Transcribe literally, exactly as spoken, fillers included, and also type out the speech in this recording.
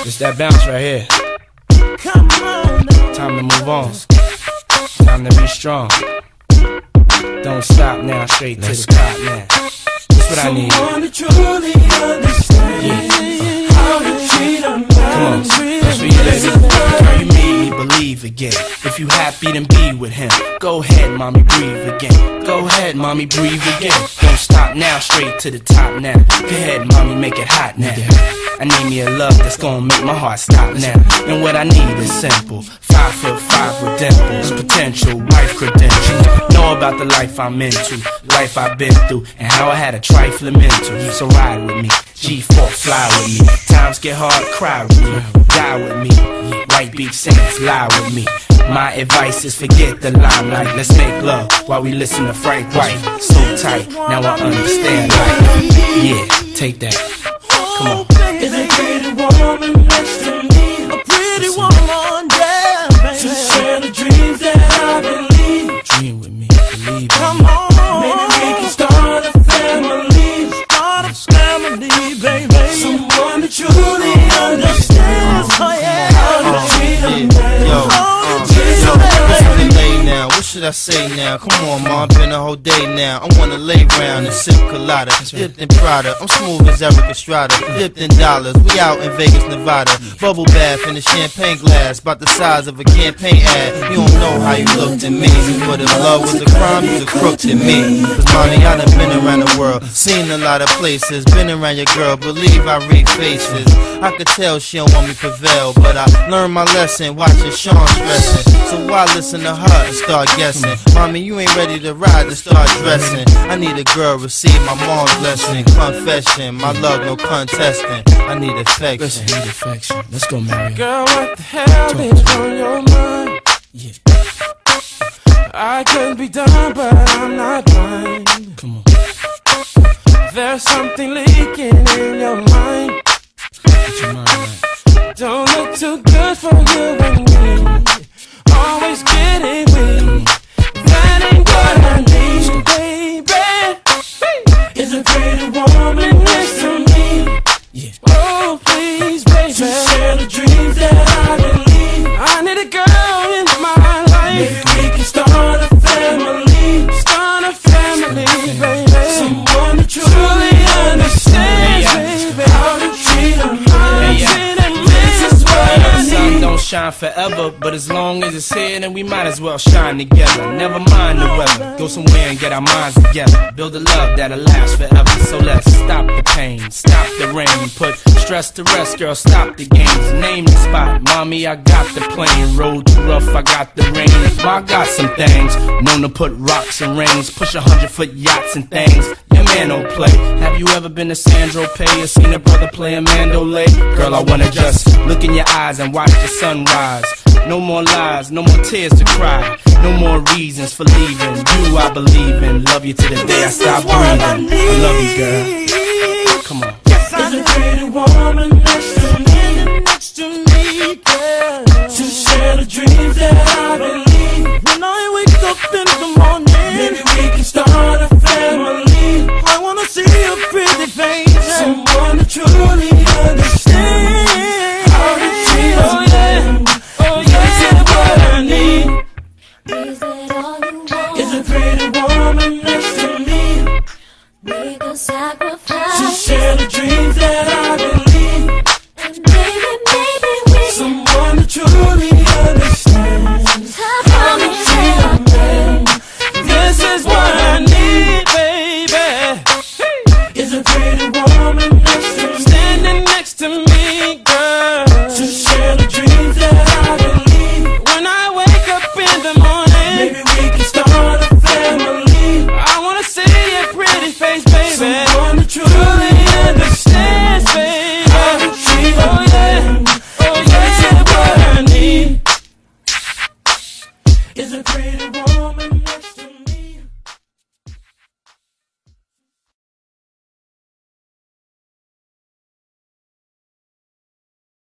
It's that bounce right here. Come on now. Time to move on. Time to be strong. Don't stop now, straight to the top now. That's what I need. Someone to truly understand how to treat a man. Come on, that's for you, baby. Girl, you made me believe again. If you happy, then be with him. Go ahead, mommy, breathe again. Go ahead, mommy, breathe again. Don't stop now, straight to the top now. Go ahead, mommy, make it hot now. I need me a love that's gonna make my heart stop now. And what I need is simple. Five foot five with dimples, potential wife credentials. Know about the life I'm into, life I've been through, and how I had a trifling mental. So ride with me, G four, fly with me. Times get hard, cry with me, die with me. White beef singers, lie with me. My advice is forget the limelight. Let's make love while we listen to Frank White. So tight, now I understand life. Yeah, take that. Come on. Is a pretty woman next to me? A pretty woman, yeah, baby. To share the dreams that I believe. Dream with me, believe me. Come on, maybe we can start a family. Start a family, baby. Someone that truly understands, oh yeah, how to treat a man. Yo, How to treat a man. now, what should I say now? Come on, mom, been a whole day now. I wanna lay round and sip colada, dipped in Prada. I'm smooth as Eric Estrada, dipped in dollars. We out in Vegas, Nevada. Bubble bath in a champagne glass, about the size of a campaign ad. You don't know how you looked at me, but if love was a crime, you's a crook to me. Cause mommy, I done been around the world, seen a lot of places, been around your girl, believe I read faces. I could tell she don't want me prevail, but I learned my lesson watching Sean stressing. So why listen to her and start guessing? Mommy, you ain't ready to ride to start dressing. I need a girl, receive my mom's blessing. Confession, my love, no contesting. I need affection. Listen, need affection. Let's go, Mary. Girl, what the hell is on your mind? Yeah. I could be done, but I'm not blind. Come on. There's something leaking in your mind. Get your mind right. Don't look too good for you and me. Always getting weak. That ain't what I need, baby. Is a pretty woman next to me. Yeah. Oh, please, baby. To share the dreams that I believe. I need a girl in my life. Maybe we can start a family. Start a family, baby. Someone that truly understands, baby. How to treat a man. This is what I The sun need. don't shine forever, but as long as it's here, then we might as well shine together. Never mind the weather, go somewhere and get our minds together. Build a love that'll last forever. So let's stop the pain, stop the rain, put stress to rest, girl, stop the games. Name the spot, mommy, I got the plane. Road too rough, I got the rain. I got some things, known to put rocks and rings, push a hundred foot yachts and things. Your man don't play. Have you ever been to Sandro Pay or seen a brother play a mandolay? Girl, I wanna just look in your eyes and watch the sunrise. No more lies, no more tears to cry. No more reasons for leaving. You I believe in. Love you to the day I stop breathing. I love you, girl. Come on. Is a pretty woman next to me, next to me, girl. To share the dreams that I believe. When I wake up in the morning, maybe we can start a family. I wanna see a pretty face, someone that truly understands how to treat a man. Oh yeah, that's what I need. Is that all you want? Is a pretty